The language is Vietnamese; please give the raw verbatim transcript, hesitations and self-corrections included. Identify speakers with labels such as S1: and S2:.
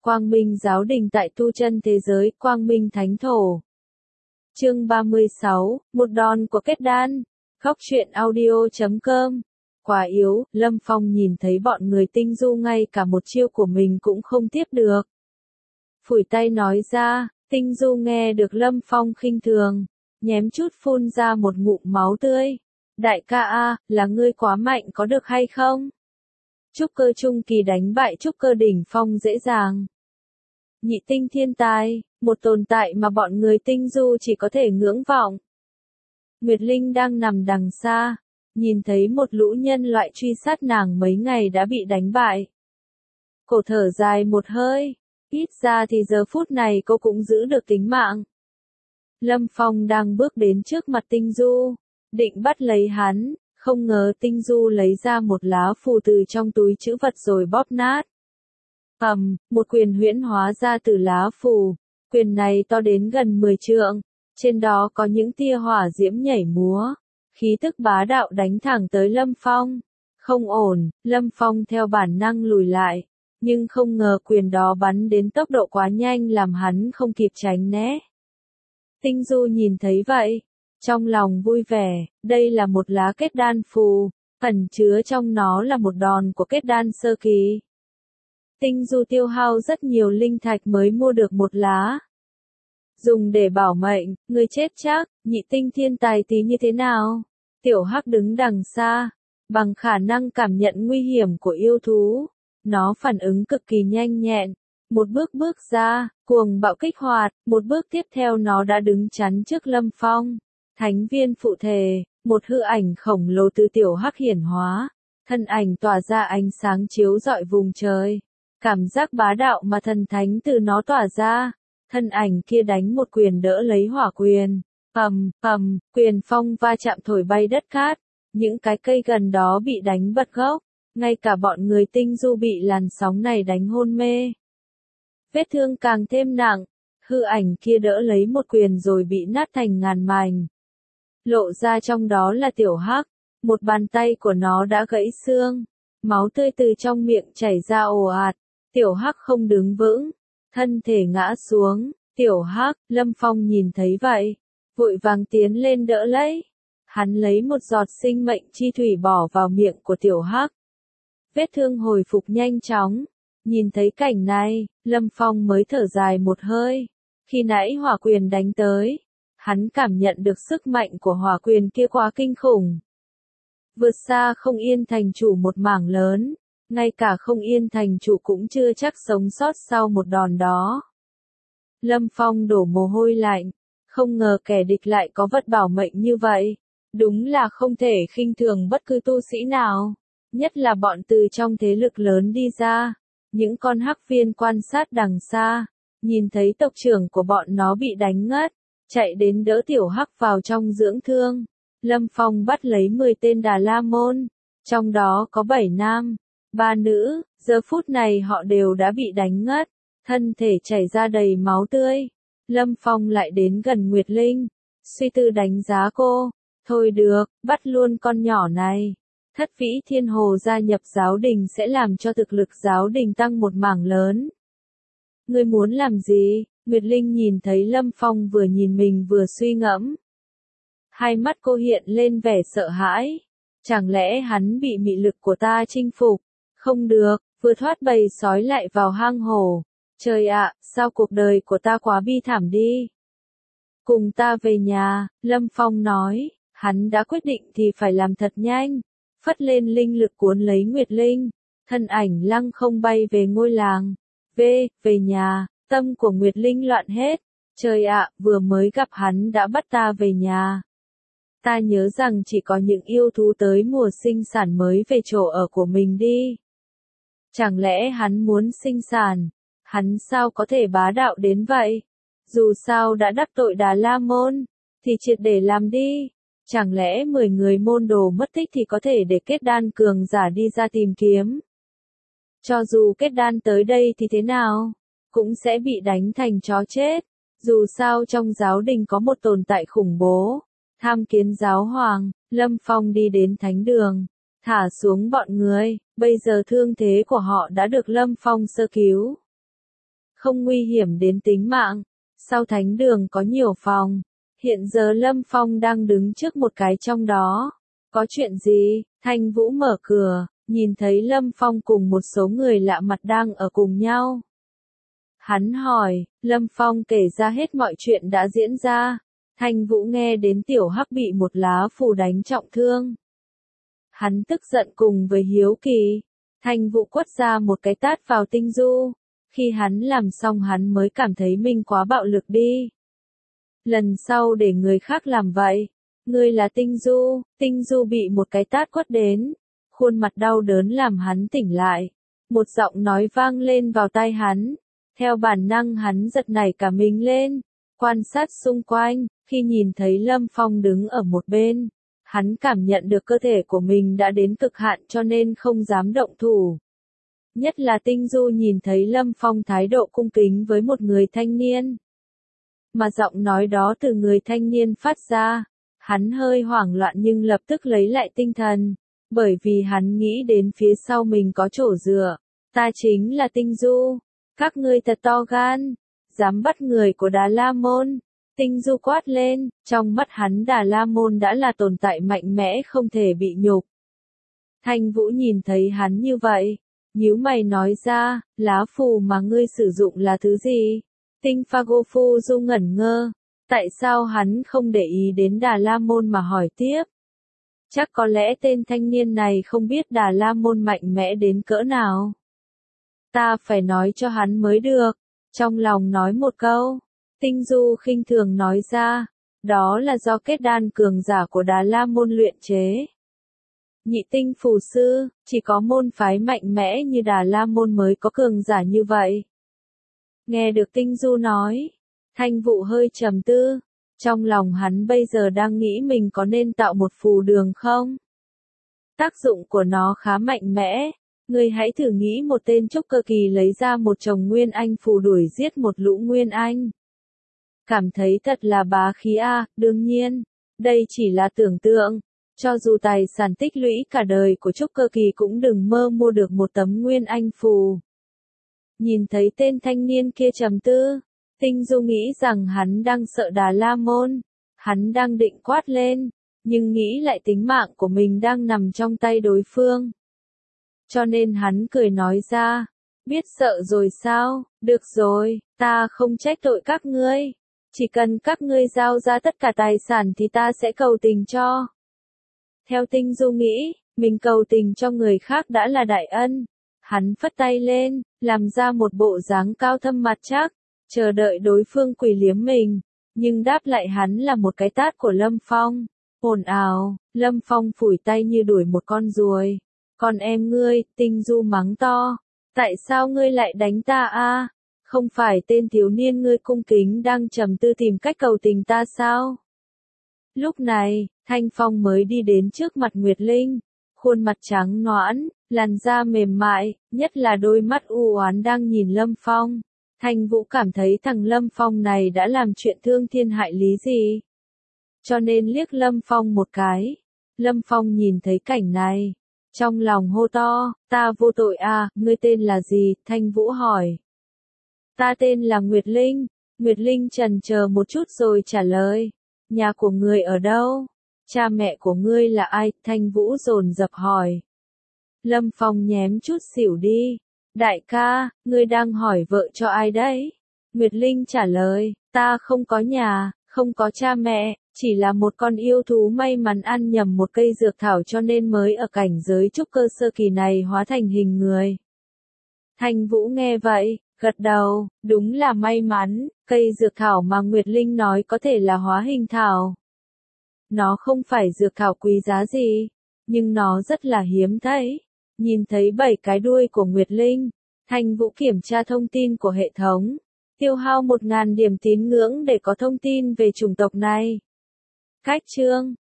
S1: Quang Minh giáo đình tại tu chân thế giới, Quang Minh thánh thổ. Chương ba mươi sáu, một đòn của kết đan. Khóc chuyện audio chấm com. Quá yếu, Lâm Phong nhìn thấy bọn người tinh du ngay cả một chiêu của mình cũng không tiếp được. Phủi tay nói ra, tinh du nghe được Lâm Phong khinh thường, nhém chút phun ra một ngụm máu tươi. Đại ca a, là ngươi quá mạnh có được hay không? Trúc cơ trung kỳ đánh bại trúc cơ đỉnh phong dễ dàng. Nhị tinh thiên tài, một tồn tại mà bọn người tinh du chỉ có thể ngưỡng vọng. Nguyệt Linh đang nằm đằng xa, nhìn thấy một lũ nhân loại truy sát nàng mấy ngày đã bị đánh bại. Cổ thở dài một hơi, ít ra thì giờ phút này cô cũng giữ được tính mạng. Lâm Phong đang bước đến trước mặt tinh du, định bắt lấy hắn, không ngờ tinh du lấy ra một lá phù từ trong túi trữ vật rồi bóp nát. Ầm, một quyền huyễn hóa ra từ lá phù, quyền này to đến gần mười trượng, trên đó có những tia hỏa diễm nhảy múa, khí tức bá đạo đánh thẳng tới Lâm Phong. Không ổn, Lâm Phong theo bản năng lùi lại, nhưng không ngờ quyền đó bắn đến tốc độ quá nhanh làm hắn không kịp tránh né. Tinh Du nhìn thấy vậy, trong lòng vui vẻ, đây là một lá kết đan phù, ẩn chứa trong nó là một đòn của kết đan sơ kỳ. Tinh Du tiêu hao rất nhiều linh thạch mới mua được một lá. Dùng để bảo mệnh, người chết chắc, nhị tinh thiên tài tí như thế nào? Tiểu Hắc đứng đằng xa, bằng khả năng cảm nhận nguy hiểm của yêu thú. Nó phản ứng cực kỳ nhanh nhẹn, một bước bước ra, cuồng bạo kích hoạt, một bước tiếp theo nó đã đứng chắn trước Lâm Phong. Thánh viên phụ thể, một hư ảnh khổng lồ từ Tiểu Hắc hiển hóa, thân ảnh tỏa ra ánh sáng chiếu rọi vùng trời. Cảm giác bá đạo mà thần thánh từ nó tỏa ra, thân ảnh kia đánh một quyền đỡ lấy hỏa quyền, ầm, ầm, quyền phong va chạm thổi bay đất cát, những cái cây gần đó bị đánh bật gốc, ngay cả bọn người tinh du bị làn sóng này đánh hôn mê. Vết thương càng thêm nặng, hư ảnh kia đỡ lấy một quyền rồi bị nát thành ngàn mảnh. Lộ ra trong đó là Tiểu Hắc, một bàn tay của nó đã gãy xương, máu tươi từ trong miệng chảy ra ồ ạt. Tiểu Hắc không đứng vững, thân thể ngã xuống. Tiểu Hắc, Lâm Phong nhìn thấy vậy, vội vàng tiến lên đỡ lấy. Hắn lấy một giọt sinh mệnh chi thủy bỏ vào miệng của Tiểu Hắc. Vết thương hồi phục nhanh chóng. Nhìn thấy cảnh này, Lâm Phong mới thở dài một hơi. Khi nãy hỏa quyền đánh tới, hắn cảm nhận được sức mạnh của hỏa quyền kia quá kinh khủng. Vượt xa Không Yên thành chủ một mảng lớn. Ngay cả Không Yên thành chủ cũng chưa chắc sống sót sau một đòn đó. Lâm Phong đổ mồ hôi lạnh, không ngờ kẻ địch lại có vật bảo mệnh như vậy. Đúng là không thể khinh thường bất cứ tu sĩ nào, nhất là bọn từ trong thế lực lớn đi ra. Những con hắc viên quan sát đằng xa, nhìn thấy tộc trưởng của bọn nó bị đánh ngất, chạy đến đỡ Tiểu Hắc vào trong dưỡng thương. Lâm Phong bắt lấy mười tên Đà La Môn, trong đó có bảy nam. Ba nữ, giờ phút này họ đều đã bị đánh ngất, thân thể chảy ra đầy máu tươi. Lâm Phong lại đến gần Nguyệt Linh, suy tư đánh giá cô. Thôi được, bắt luôn con nhỏ này. Thất Vĩ Thiên Hồ gia nhập giáo đình sẽ làm cho thực lực giáo đình tăng một mảng lớn. Ngươi muốn làm gì? Nguyệt Linh nhìn thấy Lâm Phong vừa nhìn mình vừa suy ngẫm. Hai mắt cô hiện lên vẻ sợ hãi. Chẳng lẽ hắn bị mị lực của ta chinh phục? Không được, vừa thoát bầy sói lại vào hang hổ. Trời ạ, sao cuộc đời của ta quá bi thảm đi. Cùng ta về nhà, Lâm Phong nói, hắn đã quyết định thì phải làm thật nhanh. Phất lên linh lực cuốn lấy Nguyệt Linh, thân ảnh lăng không bay về ngôi làng. Về, về nhà, tâm của Nguyệt Linh loạn hết. Trời ạ, vừa mới gặp hắn đã bắt ta về nhà. Ta nhớ rằng chỉ có những yêu thú tới mùa sinh sản mới về chỗ ở của mình đi. Chẳng lẽ hắn muốn sinh sản? Hắn sao có thể bá đạo đến vậy? Dù sao đã đắc tội Đà La Môn, thì triệt để làm đi. Chẳng lẽ mười người môn đồ mất tích thì có thể để kết đan cường giả đi ra tìm kiếm? Cho dù kết đan tới đây thì thế nào? Cũng sẽ bị đánh thành chó chết. Dù sao trong giáo đình có một tồn tại khủng bố. Tham kiến giáo hoàng, Lâm Phong đi đến thánh đường. Thả xuống bọn người, bây giờ thương thế của họ đã được Lâm Phong sơ cứu. không nguy hiểm đến tính mạng. Sau thánh đường có nhiều phòng. Hiện giờ Lâm Phong đang đứng trước một cái trong đó. Có chuyện gì? Thanh Vũ mở cửa, nhìn thấy Lâm Phong cùng một số người lạ mặt đang ở cùng nhau. Hắn hỏi, Lâm Phong kể ra hết mọi chuyện đã diễn ra. Thanh Vũ nghe đến Tiểu Hắc bị một lá phù đánh trọng thương. Hắn tức giận cùng với hiếu kỳ. Thanh Vũ quất ra một cái tát vào Tinh Du. Khi hắn làm xong hắn mới cảm thấy mình quá bạo lực đi. Lần sau để người khác làm vậy. Ngươi là Tinh Du. Tinh Du bị một cái tát quất đến. Khuôn mặt đau đớn làm hắn tỉnh lại. Một giọng nói vang lên vào tai hắn. Theo bản năng hắn giật nảy cả mình lên. Quan sát xung quanh, khi nhìn thấy Lâm Phong đứng ở một bên. Hắn cảm nhận được cơ thể của mình đã đến cực hạn cho nên không dám động thủ. Nhất là Tinh Du nhìn thấy Lâm Phong thái độ cung kính với một người thanh niên. Mà giọng nói đó từ người thanh niên phát ra. Hắn hơi hoảng loạn nhưng lập tức lấy lại tinh thần. Bởi vì hắn nghĩ đến phía sau mình có chỗ dựa. Ta chính là Tinh Du. Các ngươi thật to gan. Dám bắt người của Đà La Môn. Tinh Du quát lên, trong mắt hắn Đà La Môn đã là tồn tại mạnh mẽ không thể bị nhục. Thanh Vũ nhìn thấy hắn như vậy, nhíu mày nói ra, lá phù mà ngươi sử dụng là thứ gì? Tinh Phago Phu Du ngẩn ngơ, tại sao hắn không để ý đến Đà La Môn mà hỏi tiếp? Chắc có lẽ tên thanh niên này không biết Đà La Môn mạnh mẽ đến cỡ nào. Ta phải nói cho hắn mới được, trong lòng nói một câu. Tinh Du khinh thường nói ra, đó là do kết đan cường giả của Đà La Môn luyện chế. Nhị tinh phù sư, chỉ có môn phái mạnh mẽ như Đà La Môn mới có cường giả như vậy. Nghe được Tinh Du nói, Thanh Vũ hơi trầm tư, trong lòng hắn bây giờ đang nghĩ mình có nên tạo một phù đường không? Tác dụng của nó khá mạnh mẽ, ngươi hãy thử nghĩ một tên trúc cơ kỳ lấy ra một chồng nguyên anh phù đuổi giết một lũ nguyên anh. Cảm thấy thật là bá khí a, à, đương nhiên, đây chỉ là tưởng tượng, cho dù tài sản tích lũy cả đời của trúc cơ kỳ cũng đừng mơ mua được một tấm nguyên anh phù. Nhìn thấy tên thanh niên kia trầm tư, Tinh Du nghĩ rằng hắn đang sợ Đà La Môn, hắn đang định quát lên, nhưng nghĩ lại tính mạng của mình đang nằm trong tay đối phương. Cho nên hắn cười nói ra, biết sợ rồi sao, được rồi, ta không trách tội các ngươi. Chỉ cần các ngươi giao ra tất cả tài sản thì ta sẽ cầu tình cho. Theo Tinh Du nghĩ, mình cầu tình cho người khác đã là đại ân. Hắn phất tay lên, làm ra một bộ dáng cao thâm mặt chắc, chờ đợi đối phương quỳ liếm mình. Nhưng đáp lại hắn là một cái tát của Lâm Phong. Ồn ào, Lâm Phong phủi tay như đuổi một con ruồi. Còn em ngươi, Tinh Du mắng to. Tại sao ngươi lại đánh ta a? Không phải tên thiếu niên ngươi cung kính đang trầm tư tìm cách cầu tình ta sao? Lúc này, Thanh Phong mới đi đến trước mặt Nguyệt Linh. Khuôn mặt trắng nõn, làn da mềm mại, nhất là đôi mắt u oán đang nhìn Lâm Phong. Thanh Vũ cảm thấy thằng Lâm Phong này đã làm chuyện thương thiên hại lý gì. Cho nên liếc Lâm Phong một cái. Lâm Phong nhìn thấy cảnh này. Trong lòng hô to, ta vô tội à, ngươi tên là gì? Thanh Vũ hỏi. Ta tên là Nguyệt Linh. Nguyệt Linh chần chờ một chút rồi trả lời. Nhà của ngươi ở đâu? Cha mẹ của ngươi là ai? Thanh Vũ dồn dập hỏi. Lâm Phong nhém chút xỉu đi. Đại ca, ngươi đang hỏi vợ cho ai đấy? Nguyệt Linh trả lời, ta không có nhà, không có cha mẹ, chỉ là một con yêu thú may mắn ăn nhầm một cây dược thảo cho nên mới ở cảnh giới trúc cơ sơ kỳ này hóa thành hình người. Thanh Vũ nghe vậy, gật đầu, đúng là may mắn, cây dược thảo mà Nguyệt Linh nói có thể là hóa hình thảo. Nó không phải dược thảo quý giá gì, nhưng nó rất là hiếm thấy. Nhìn thấy bảy cái đuôi của Nguyệt Linh, Thanh Vũ kiểm tra thông tin của hệ thống, tiêu hao một nghìn điểm tín ngưỡng để có thông tin về chủng tộc này. Cách chương